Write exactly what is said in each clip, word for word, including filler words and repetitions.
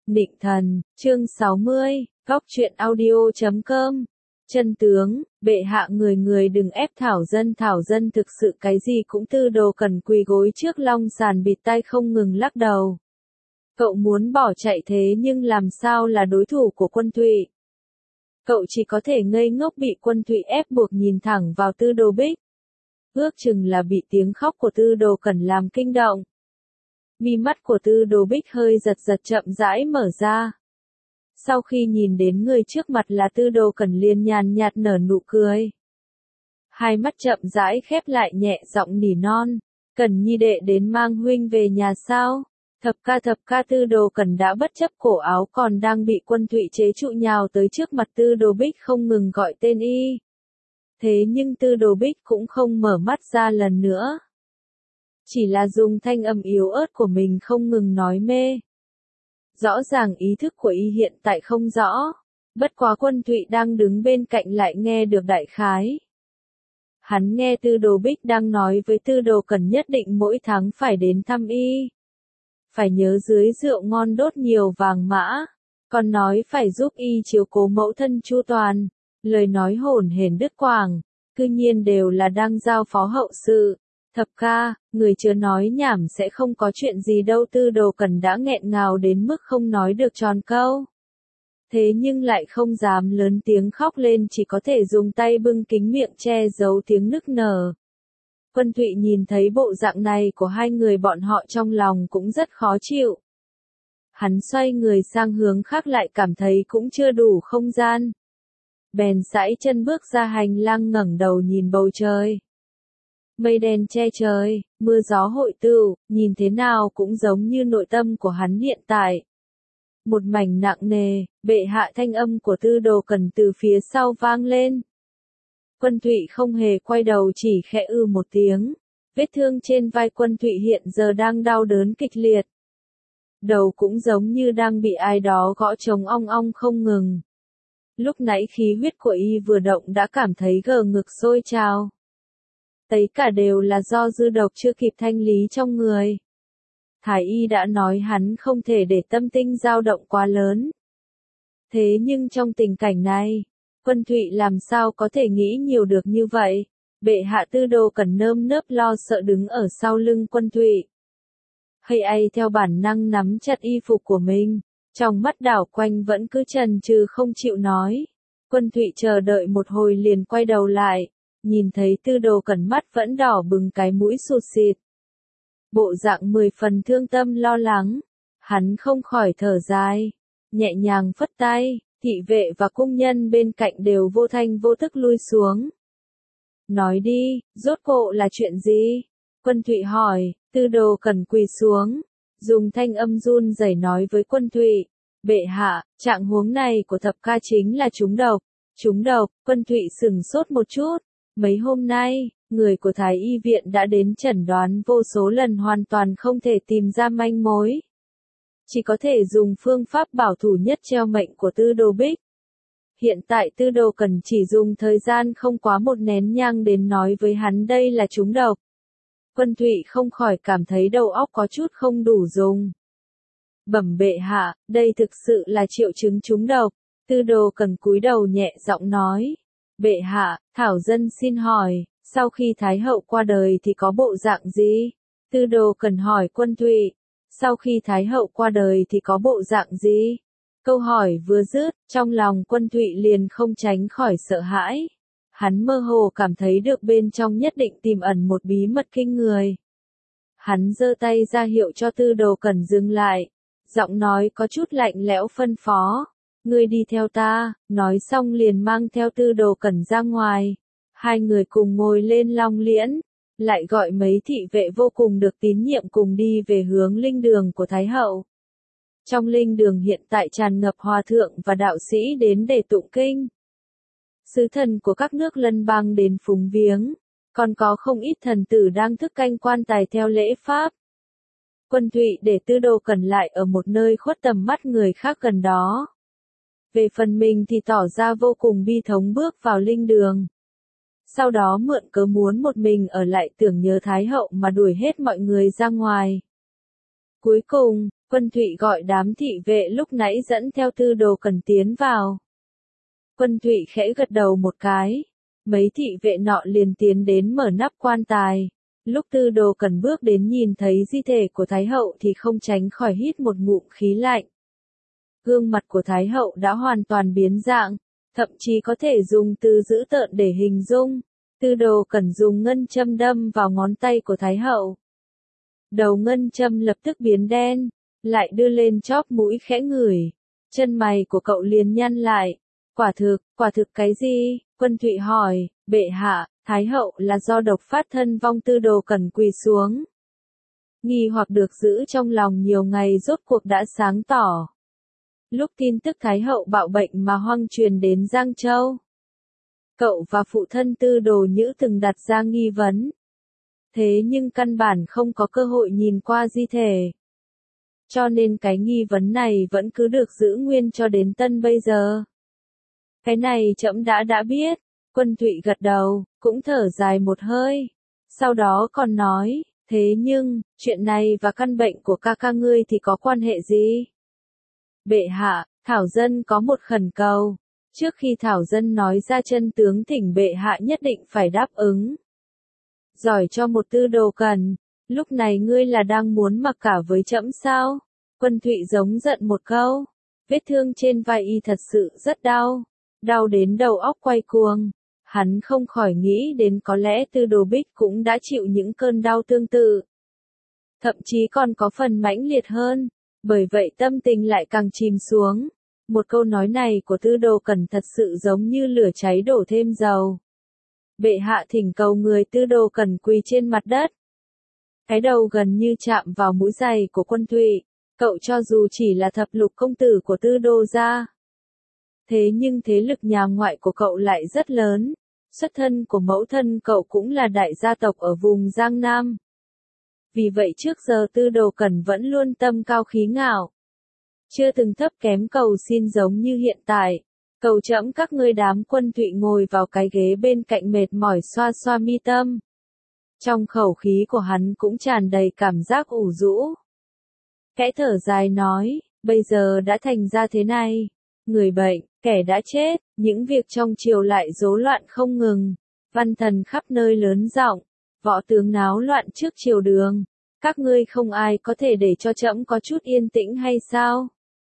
Nịnh thần, chương sáu mươi, góc truyện audio chấm com. Chân tướng, bệ hạ người người đừng ép thảo dân thảo dân thực sự cái gì cũng Tư Đồ Cẩn quỳ gối trước long sàn bịt tai không ngừng lắc đầu. Cậu muốn bỏ chạy thế nhưng làm sao là đối thủ của Quân Thụy. Cậu chỉ có thể ngây ngốc bị Quân Thụy ép buộc nhìn thẳng vào Tư Đồ Bích. Ước chừng là bị tiếng khóc của Tư Đồ Cẩn làm kinh động. Mi mắt của Tư Đồ Bích hơi giật giật chậm rãi mở ra. Sau khi nhìn đến người trước mặt là Tư Đồ Cẩn liền nhàn nhạt nở nụ cười. Hai mắt chậm rãi khép lại nhẹ giọng nỉ non. Cẩn nhi đệ đến mang huynh về nhà sao? Thập ca thập ca Tư Đồ Cẩn đã bất chấp cổ áo còn đang bị Quân Thụy chế trụ nhào tới trước mặt Tư Đồ Bích không ngừng gọi tên y. Thế nhưng Tư Đồ Bích cũng không mở mắt ra lần nữa. Chỉ là dùng thanh âm yếu ớt của mình không ngừng nói mê. Rõ ràng ý thức của y hiện tại không rõ. Bất quá Quân Thụy đang đứng bên cạnh lại nghe được đại khái. Hắn nghe Tư Đồ Bích đang nói với Tư Đồ Cẩn nhất định mỗi tháng phải đến thăm y. Phải nhớ dưới rượu ngon đốt nhiều vàng mã. Còn nói phải giúp y chiếu cố mẫu thân chu toàn. Lời nói hổn hển đứt quãng. Cư nhiên đều là đang giao phó hậu sự. Thập ca, người chưa nói nhảm sẽ không có chuyện gì đâu. Tư Đồ Cẩn đã nghẹn ngào đến mức không nói được tròn câu. Thế nhưng lại không dám lớn tiếng khóc lên, chỉ có thể dùng tay bưng kính miệng che giấu tiếng nức nở. Quân Thụy nhìn thấy bộ dạng này của hai người bọn họ trong lòng cũng rất khó chịu. Hắn xoay người sang hướng khác lại cảm thấy cũng chưa đủ không gian. Bèn sải chân bước ra hành lang ngẩng đầu nhìn bầu trời. Mây đen che trời, mưa gió hội tụ, nhìn thế nào cũng giống như nội tâm của hắn hiện tại. Một mảnh nặng nề, bệ hạ thanh âm của Tư Đồ Cẩn từ phía sau vang lên. Quân Thụy không hề quay đầu chỉ khẽ ư một tiếng. Vết thương trên vai Quân Thụy hiện giờ đang đau đớn kịch liệt. Đầu cũng giống như đang bị ai đó gõ trống ong ong không ngừng. Lúc nãy khí huyết của y vừa động đã cảm thấy gờ ngực sôi trào. Tất cả đều là do dư độc chưa kịp thanh lý trong người. Thái y đã nói hắn không thể để tâm tinh dao động quá lớn. Thế nhưng trong tình cảnh này, Quân Thụy làm sao có thể nghĩ nhiều được như vậy? Bệ hạ Tư Đồ Cẩn nơm nớp lo sợ đứng ở sau lưng Quân Thụy. Hay ai theo bản năng nắm chặt y phục của mình, trong mắt đảo quanh vẫn cứ chần chừ không chịu nói. Quân Thụy chờ đợi một hồi liền quay đầu lại. Nhìn thấy Tư Đồ Cẩn mắt vẫn đỏ bừng, cái mũi sụt xịt. Bộ dạng mười phần thương tâm lo lắng. Hắn không khỏi thở dài. Nhẹ nhàng phất tay, thị vệ và cung nhân bên cạnh đều vô thanh vô tức lui xuống. Nói đi, rốt cuộc là chuyện gì? Quân Thụy hỏi. Tư Đồ Cẩn quỳ xuống. Dùng thanh âm run rẩy nói với Quân Thụy. Bệ hạ, trạng huống này của thập ca chính là trúng độc. Trúng độc. Quân Thụy sửng sốt một chút. Mấy hôm nay, người của Thái y viện đã đến chẩn đoán vô số lần hoàn toàn không thể tìm ra manh mối. Chỉ có thể dùng phương pháp bảo thủ nhất treo mệnh của Tư Đồ Bích. Hiện tại Tư Đồ Cẩn chỉ dùng thời gian không quá một nén nhang đến nói với hắn đây là trúng độc. Quân Thụy không khỏi cảm thấy đầu óc có chút không đủ dùng. Bẩm bệ hạ, đây thực sự là triệu chứng trúng độc. Tư Đồ Cẩn cúi đầu nhẹ giọng nói. Bệ hạ, thảo dân xin hỏi, sau khi Thái hậu qua đời thì có bộ dạng gì? Tư Đồ Cẩn hỏi Quân Thụy. Sau khi Thái hậu qua đời thì có bộ dạng gì? Câu hỏi vừa dứt, trong lòng Quân Thụy liền không tránh khỏi sợ hãi. Hắn mơ hồ cảm thấy được bên trong nhất định tiềm ẩn một bí mật kinh người. Hắn giơ tay ra hiệu cho Tư Đồ Cẩn dừng lại. Giọng nói có chút lạnh lẽo phân phó. Ngươi đi theo ta, nói xong liền mang theo Tư Đồ Cẩn ra ngoài. Hai người cùng ngồi lên long liễn, lại gọi mấy thị vệ vô cùng được tín nhiệm cùng đi về hướng linh đường của Thái hậu. Trong linh đường hiện tại tràn ngập hòa thượng và đạo sĩ đến để tụng kinh. Sứ thần của các nước lân bang đến phúng viếng, còn có không ít thần tử đang thức canh quan tài theo lễ pháp. Quân Thụy để Tư Đồ Cẩn lại ở một nơi khuất tầm mắt người khác gần đó. Về phần mình thì tỏ ra vô cùng bi thống bước vào linh đường. Sau đó mượn cớ muốn một mình ở lại tưởng nhớ Thái hậu mà đuổi hết mọi người ra ngoài. Cuối cùng, Quân Thụy gọi đám thị vệ lúc nãy dẫn theo Tư Đồ Cẩn tiến vào. Quân Thụy khẽ gật đầu một cái. Mấy thị vệ nọ liền tiến đến mở nắp quan tài. Lúc Tư Đồ Cẩn bước đến nhìn thấy di thể của Thái Hậu thì không tránh khỏi hít một ngụm khí lạnh. Gương mặt của Thái Hậu đã hoàn toàn biến dạng, thậm chí có thể dùng từ dữ tợn để hình dung. Tư Đồ Cẩn dùng ngân châm đâm vào ngón tay của Thái Hậu. Đầu ngân châm lập tức biến đen, lại đưa lên chóp mũi khẽ ngửi. Chân mày của cậu liền nhăn lại. Quả thực, quả thực cái gì? Quân Thụy hỏi, bệ hạ, Thái Hậu là do độc phát thân vong. Tư Đồ Cẩn quỳ xuống. Nghi hoặc được giữ trong lòng nhiều ngày rốt cuộc đã sáng tỏ. Lúc tin tức Thái Hậu bạo bệnh mà hoang truyền đến Giang Châu, cậu và phụ thân Tư Đồ Nhữ từng đặt ra nghi vấn. Thế nhưng căn bản không có cơ hội nhìn qua di thể. Cho nên cái nghi vấn này vẫn cứ được giữ nguyên cho đến tân bây giờ. Cái này trẫm đã đã biết. Quân Thụy gật đầu, cũng thở dài một hơi. Sau đó còn nói, thế nhưng, chuyện này và căn bệnh của ca ca ngươi thì có quan hệ gì? Bệ hạ, Thảo Dân có một khẩn cầu. Trước khi Thảo Dân nói ra chân tướng thỉnh bệ hạ nhất định phải đáp ứng. Giỏi cho một Tư Đồ Cẩn, lúc này ngươi là đang muốn mặc cả với trẫm sao? Quân Thụy giống giận một câu. Vết thương trên vai y thật sự rất đau. Đau đến đầu óc quay cuồng. Hắn không khỏi nghĩ đến có lẽ Tư Đồ Bích cũng đã chịu những cơn đau tương tự. Thậm chí còn có phần mãnh liệt hơn. Bởi vậy tâm tình lại càng chìm xuống. Một câu nói này của Tư Đồ Cẩn thật sự giống như lửa cháy đổ thêm dầu. Bệ hạ thỉnh cầu người. Tư Đồ Cẩn quỳ trên mặt đất. Cái đầu gần như chạm vào mũi giày của Quân Thụy. Cậu cho dù chỉ là thập lục công tử của Tư Đồ gia, thế nhưng thế lực nhà ngoại của cậu lại rất lớn. Xuất thân của mẫu thân cậu cũng là đại gia tộc ở vùng Giang Nam. Vì vậy trước giờ Tư Đồ Cẩn vẫn luôn tâm cao khí ngạo. Chưa từng thấp kém cầu xin giống như hiện tại. Cầu trẫm các ngươi. Đám Quân Thụy ngồi vào cái ghế bên cạnh mệt mỏi xoa xoa mi tâm. Trong khẩu khí của hắn cũng tràn đầy cảm giác ủ rũ. Kẽ thở dài nói, bây giờ đã thành ra thế này. Người bệnh, kẻ đã chết, những việc trong triều lại rối loạn không ngừng. Văn thần khắp nơi lớn giọng, võ tướng náo loạn trước triều đường. Các ngươi không ai có thể để cho trẫm có chút yên tĩnh hay sao?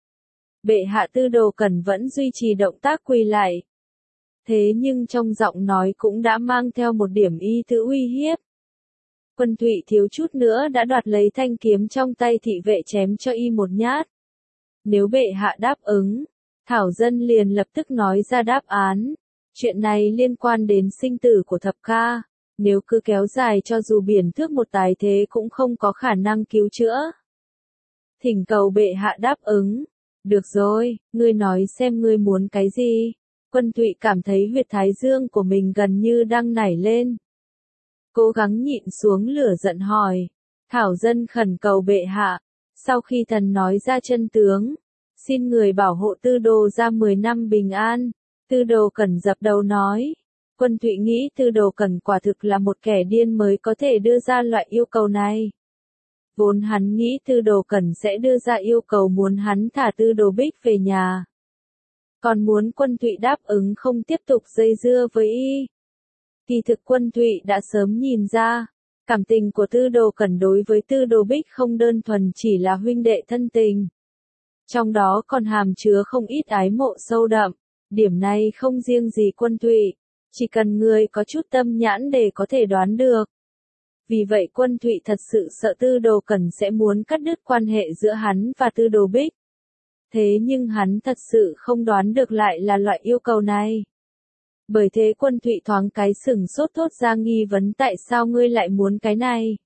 Bệ hạ. Tư Đồ Cẩn vẫn duy trì động tác quỳ lại. Thế nhưng trong giọng nói cũng đã mang theo một điểm y tứ uy hiếp. Quân Thụy thiếu chút nữa đã đoạt lấy thanh kiếm trong tay thị vệ chém cho y một nhát. Nếu bệ hạ đáp ứng, Thảo Dân liền lập tức nói ra đáp án. Chuyện này liên quan đến sinh tử của thập ca. Nếu cứ kéo dài cho dù biển thước một tái thế cũng không có khả năng cứu chữa. Thỉnh cầu bệ hạ đáp ứng. Được rồi, ngươi nói xem ngươi muốn cái gì. Quân Thụy cảm thấy huyệt thái dương của mình gần như đang nảy lên. Cố gắng nhịn xuống lửa giận hỏi. Thảo Dân khẩn cầu bệ hạ. Sau khi thần nói ra chân tướng, xin người bảo hộ Tư Đồ ra mười năm bình an. Tư Đồ Cẩn dập đầu nói. Quân Thụy nghĩ Tư Đồ Cẩn quả thực là một kẻ điên mới có thể đưa ra loại yêu cầu này. Vốn hắn nghĩ Tư Đồ Cẩn sẽ đưa ra yêu cầu muốn hắn thả Tư Đồ Bích về nhà. Còn muốn Quân Thụy đáp ứng không tiếp tục dây dưa với y. Kỳ thực Quân Thụy đã sớm nhìn ra, cảm tình của Tư Đồ Cẩn đối với Tư Đồ Bích không đơn thuần chỉ là huynh đệ thân tình. Trong đó còn hàm chứa không ít ái mộ sâu đậm. Điểm này không riêng gì Quân Thụy, chỉ cần người có chút tâm nhãn để có thể đoán được. Vì vậy Quân Thụy thật sự sợ Tư Đồ Cẩn sẽ muốn cắt đứt quan hệ giữa hắn và Tư Đồ Bích. Thế nhưng hắn thật sự không đoán được lại là loại yêu cầu này. Bởi thế Quân Thụy thoáng cái sửng sốt thốt ra nghi vấn tại sao ngươi lại muốn cái này.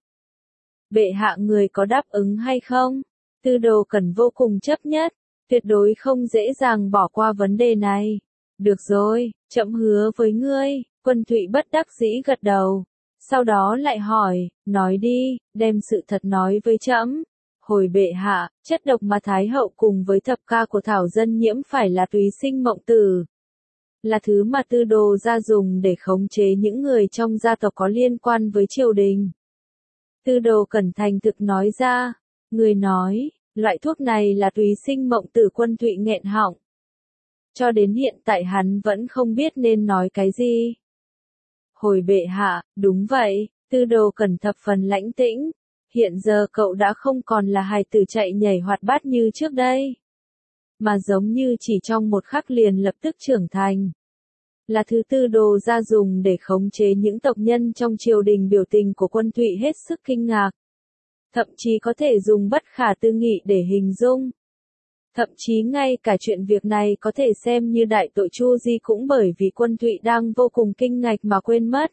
Bệ hạ người có đáp ứng hay không? Tư Đồ Cẩn vô cùng chấp nhất, tuyệt đối không dễ dàng bỏ qua vấn đề này. Được rồi, trẫm hứa với ngươi. Quân Thụy bất đắc dĩ gật đầu. Sau đó lại hỏi, nói đi, đem sự thật nói với trẫm. Hồi bệ hạ, chất độc mà Thái Hậu cùng với thập ca của Thảo Dân nhiễm phải là túy sinh mộng tử. Là thứ mà Tư Đồ gia dùng để khống chế những người trong gia tộc có liên quan với triều đình. Tư Đồ Cẩn thành thực nói ra. Người nói, Loại thuốc này là Túy Sinh Mộng Tử. Quân Thụy nghẹn họng. Cho đến hiện tại hắn vẫn không biết nên nói cái gì. Hồi bệ hạ, đúng vậy, Tư Đồ Cẩn thập phần lãnh tĩnh. Hiện giờ cậu đã không còn là hài tử chạy nhảy hoạt bát như trước đây. Mà giống như chỉ trong một khắc liền lập tức trưởng thành. Là thứ Tư Đồ gia dùng để khống chế những tộc nhân trong triều đình. Biểu tình của Quân Thụy hết sức kinh ngạc. Thậm chí có thể dùng bất khả tư nghị để hình dung. Thậm chí ngay cả chuyện việc này có thể xem như đại tội Chu Di cũng bởi vì Quân Thụy đang vô cùng kinh ngạc mà quên mất.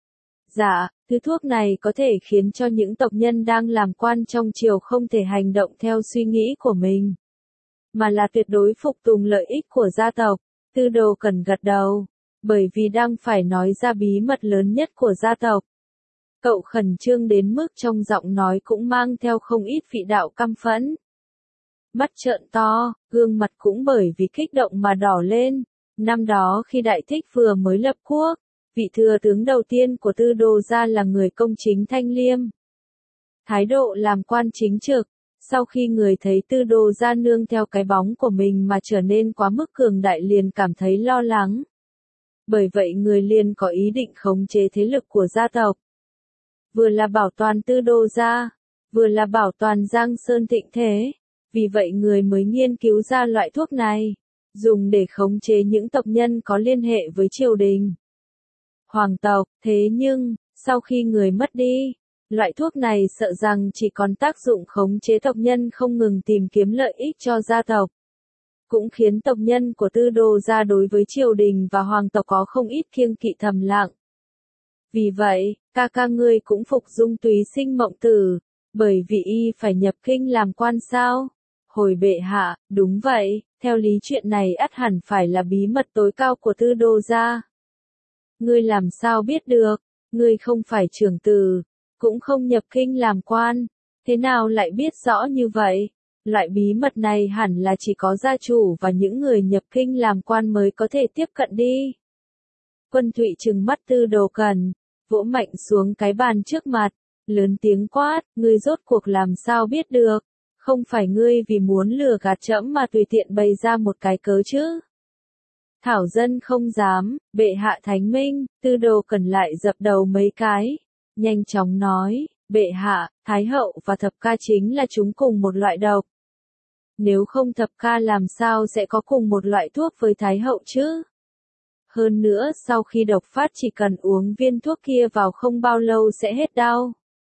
Dạ, thứ thuốc này có thể khiến cho những tộc nhân đang làm quan trong triều không thể hành động theo suy nghĩ của mình, mà là tuyệt đối phục tùng lợi ích của gia tộc. Tư Đồ Cẩn gật đầu, bởi vì đang phải nói ra bí mật lớn nhất của gia tộc. Cậu khẩn trương đến mức trong giọng nói cũng mang theo không ít vị đạo căm phẫn. Mắt trợn to, gương mặt cũng bởi vì kích động mà đỏ lên. Năm đó khi Đại Thích vừa mới lập quốc, vị thừa tướng đầu tiên của Tư Đồ gia là người công chính thanh liêm. Thái độ làm quan chính trực, sau khi người thấy Tư Đồ gia nương theo cái bóng của mình mà trở nên quá mức cường đại liền cảm thấy lo lắng. Bởi vậy người liền có ý định khống chế thế lực của gia tộc. Vừa là bảo toàn Tư Đồ gia, vừa là bảo toàn Giang Sơn thịnh thế. Vì vậy người mới nghiên cứu ra loại thuốc này, dùng để khống chế những tộc nhân có liên hệ với triều đình. Hoàng tộc, thế nhưng, sau khi người mất đi, loại thuốc này sợ rằng chỉ còn tác dụng khống chế tộc nhân không ngừng tìm kiếm lợi ích cho gia tộc. Cũng khiến tộc nhân của Tư Đồ gia đối với triều đình và hoàng tộc có không ít kiêng kỵ thầm lặng. Vì vậy, ca ca ngươi cũng phục dung Túy Sinh Mộng Tử, bởi vì y phải nhập kinh làm quan sao? Hồi bệ hạ, đúng vậy, theo lý chuyện này ắt hẳn phải là bí mật tối cao của Tư Đồ gia. Ngươi làm sao biết được, ngươi không phải trưởng tử, cũng không nhập kinh làm quan, thế nào lại biết rõ như vậy? Loại bí mật này hẳn là chỉ có gia chủ và những người nhập kinh làm quan mới có thể tiếp cận đi. Quân Thụy trừng mắt Tư Đồ Cẩn, vỗ mạnh xuống cái bàn trước mặt, lớn tiếng quát, ngươi rốt cuộc làm sao biết được? Không phải ngươi vì muốn lừa gạt trẫm mà tùy tiện bày ra một cái cớ chứ? Thảo dân không dám, bệ hạ thánh minh. Tư Đồ Cẩn lại dập đầu mấy cái, nhanh chóng nói, bệ hạ, Thái hậu và thập ca chính là chúng cùng một loại độc. Nếu không thập ca làm sao sẽ có cùng một loại thuốc với Thái hậu chứ? Hơn nữa sau khi độc phát chỉ cần uống viên thuốc kia vào không bao lâu sẽ hết đau.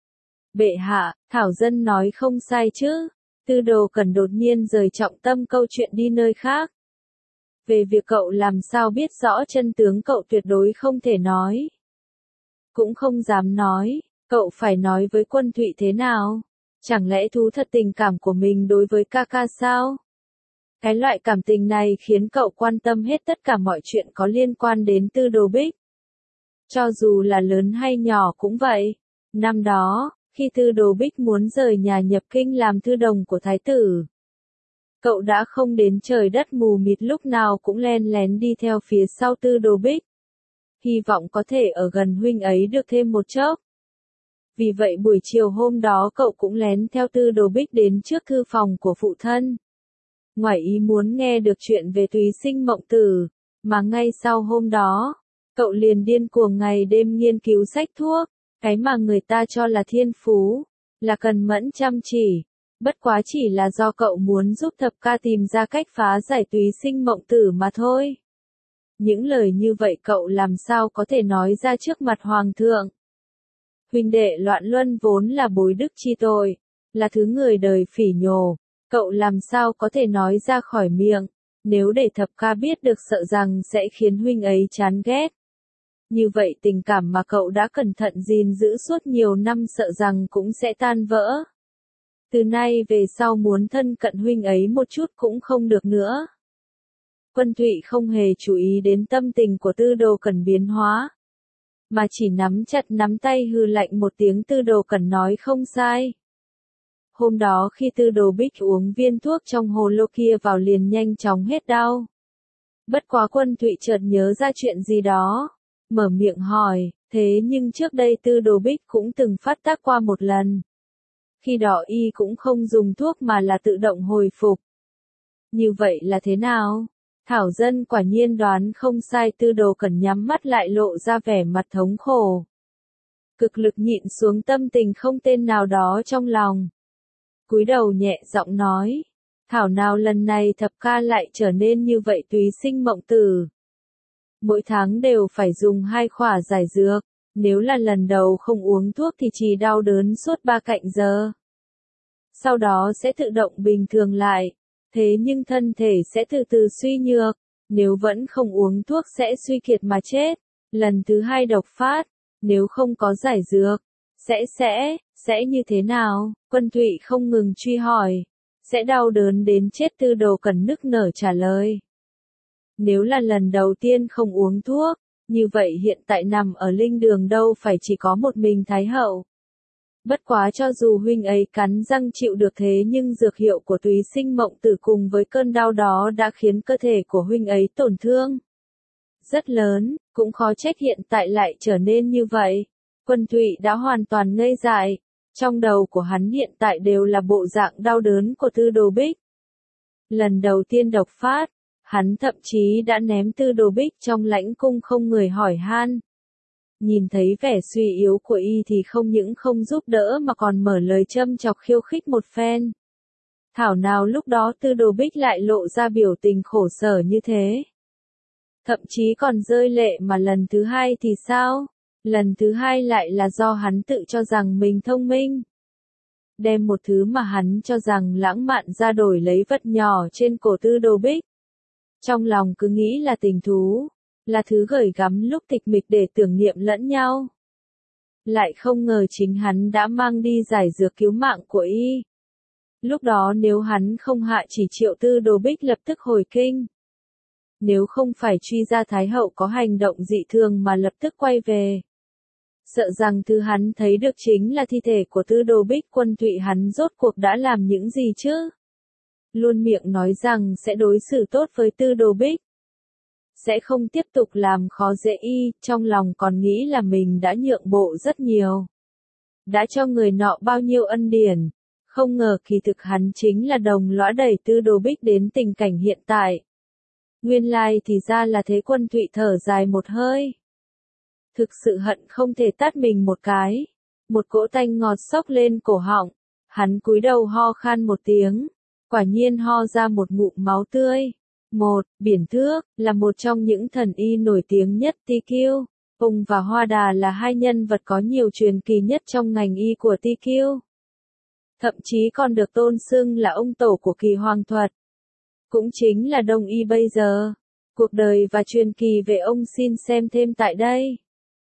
Bệ hạ, Thảo dân nói không sai chứ? Tư Đồ Cẩn đột nhiên rời trọng tâm câu chuyện đi nơi khác. Về việc cậu làm sao biết rõ chân tướng cậu tuyệt đối không thể nói. Cũng không dám nói, cậu phải nói với Quân Thụy thế nào? Chẳng lẽ thú thật tình cảm của mình đối với ca ca sao? Cái loại cảm tình này khiến cậu quan tâm hết tất cả mọi chuyện có liên quan đến Tư Đồ Bích. Cho dù là lớn hay nhỏ cũng vậy. Năm đó, khi Tư Đồ Bích muốn rời nhà nhập kinh làm thư đồng của thái tử, cậu đã không đến trời đất mù mịt lúc nào cũng len lén đi theo phía sau Tư Đồ Bích. Hy vọng có thể ở gần huynh ấy được thêm một chốc. Vì vậy buổi chiều hôm đó cậu cũng lén theo Tư Đồ Bích đến trước thư phòng của phụ thân. Ngoài ý muốn nghe được chuyện về Túy Sinh Mộng Tử, mà ngay sau hôm đó, cậu liền điên cuồng ngày đêm nghiên cứu sách thuốc, cái mà người ta cho là thiên phú, là cần mẫn chăm chỉ. Bất quá chỉ là do cậu muốn giúp thập ca tìm ra cách phá giải Túy Sinh Mộng Tử mà thôi. Những lời như vậy cậu làm sao có thể nói ra trước mặt hoàng thượng? Huynh đệ loạn luân vốn là bối đức chi tội, là thứ người đời phỉ nhổ, cậu làm sao có thể nói ra khỏi miệng, nếu để thập ca biết được sợ rằng sẽ khiến huynh ấy chán ghét. Như vậy tình cảm mà cậu đã cẩn thận gìn giữ suốt nhiều năm sợ rằng cũng sẽ tan vỡ. Từ nay về sau muốn thân cận huynh ấy một chút cũng không được nữa. Quân Thụy không hề chú ý đến tâm tình của Tư Đồ Cẩn biến hóa, mà chỉ nắm chặt nắm tay hừ lạnh một tiếng. Tư Đồ Cẩn nói không sai. Hôm đó khi Tư Đồ Bích uống viên thuốc trong hồ lô kia vào liền nhanh chóng hết đau. Bất quá Quân Thụy chợt nhớ ra chuyện gì đó, mở miệng hỏi, thế nhưng trước đây Tư Đồ Bích cũng từng phát tác qua một lần. Khi đó y cũng không dùng thuốc mà là tự động hồi phục. Như vậy là thế nào? Thảo Dân quả nhiên đoán không sai, Tư Đồ Cẩn nhắm mắt lại lộ ra vẻ mặt thống khổ. Cực lực nhịn xuống tâm tình không tên nào đó trong lòng. Cúi đầu nhẹ giọng nói. Thảo nào lần này thập ca lại trở nên như vậy Túy Sinh Mộng Tử. Mỗi tháng đều phải dùng hai khỏa giải dược, nếu là lần đầu không uống thuốc thì chỉ đau đớn suốt ba canh giờ. Sau đó sẽ tự động bình thường lại, thế nhưng thân thể sẽ từ từ suy nhược, nếu vẫn không uống thuốc sẽ suy kiệt mà chết. Lần thứ hai độc phát, nếu không có giải dược, sẽ sẽ, sẽ như thế nào? Quân Thụy không ngừng truy hỏi. Sẽ đau đớn đến chết, Tư Đồ Cẩn nức nở trả lời. Nếu là lần đầu tiên không uống thuốc, như vậy hiện tại nằm ở linh đường đâu phải chỉ có một mình Thái Hậu. Bất quá cho dù huynh ấy cắn răng chịu được thế nhưng dược hiệu của Túy Sinh Mộng Tử cùng với cơn đau đó đã khiến cơ thể của huynh ấy tổn thương rất lớn, cũng khó trách hiện tại lại trở nên như vậy. Quân Thụy đã hoàn toàn ngây dại, trong đầu của hắn hiện tại đều là bộ dạng đau đớn của Tư Đồ Bích. Lần đầu tiên độc phát, hắn thậm chí đã ném Tư Đồ Bích trong lãnh cung không người hỏi han. Nhìn thấy vẻ suy yếu của y thì không những không giúp đỡ mà còn mở lời châm chọc khiêu khích một phen. Thảo nào lúc đó Tư Đồ Bích lại lộ ra biểu tình khổ sở như thế. Thậm chí còn rơi lệ, mà lần thứ hai thì sao? Lần thứ hai lại là do hắn tự cho rằng mình thông minh. Đem một thứ mà hắn cho rằng lãng mạn ra đổi lấy vật nhỏ trên cổ Tư Đồ Bích. Trong lòng cứ nghĩ là tình thú, là thứ gửi gắm lúc tịch mịch để tưởng niệm lẫn nhau. Lại không ngờ chính hắn đã mang đi giải dược cứu mạng của y. Lúc đó nếu hắn không hạ chỉ triệu, Tư Đồ Bích lập tức hồi kinh. Nếu không phải truy ra Thái Hậu có hành động dị thường mà lập tức quay về. Sợ rằng thứ hắn thấy được chính là thi thể của Tư Đồ Bích. Quân Thụy hắn rốt cuộc đã làm những gì chứ? Luôn miệng nói rằng sẽ đối xử tốt với Tư Đồ Bích, sẽ không tiếp tục làm khó dễ y, trong lòng còn nghĩ là mình đã nhượng bộ rất nhiều. Đã cho người nọ bao nhiêu ân điển, không ngờ kỳ thực hắn chính là đồng lõa đẩy Tư Đồ Bích đến tình cảnh hiện tại. Nguyên lai thì ra là thế. Quân Thụy thở dài một hơi. Thực sự hận không thể tát mình một cái. Một cỗ tanh ngọt xốc lên cổ họng. Hắn cúi đầu ho khan một tiếng. Quả nhiên ho ra một ngụm máu tươi. Một, Biển Thước, là một trong những thần y nổi tiếng nhất Ti Kiêu. Ông và Hoa Đà là hai nhân vật có nhiều truyền kỳ nhất trong ngành y của Ti Kiêu. Thậm chí còn được tôn xưng là ông tổ của kỳ hoàng thuật. Cũng chính là Đông y bây giờ. Cuộc đời và truyền kỳ về ông xin xem thêm tại đây.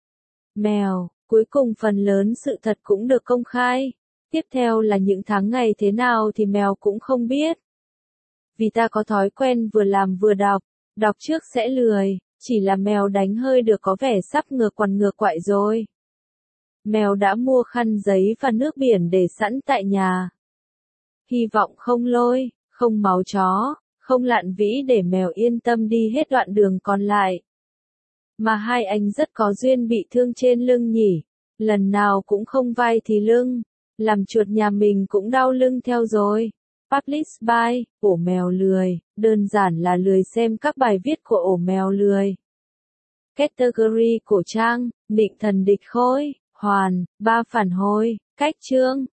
Mèo, cuối cùng phần lớn sự thật cũng được công khai. Tiếp theo là những tháng ngày thế nào thì mèo cũng không biết. Vì ta có thói quen vừa làm vừa đọc, đọc trước sẽ lười, chỉ là mèo đánh hơi được có vẻ sắp ngược quằn ngược quại rồi. Mèo đã mua khăn giấy và nước biển để sẵn tại nhà. Hy vọng không lôi, không máu chó, không lạn vĩ để mèo yên tâm đi hết đoạn đường còn lại. Mà hai anh rất có duyên bị thương trên lưng nhỉ, lần nào cũng không vai thì lưng, làm chuột nhà mình cũng đau lưng theo rồi. Publish by, ổ mèo lười, đơn giản là lười xem các bài viết của ổ mèo lười. Category cổ trang, Nịnh Thần Địch Khôi, Hoàn, ba phản hồi, cách chương.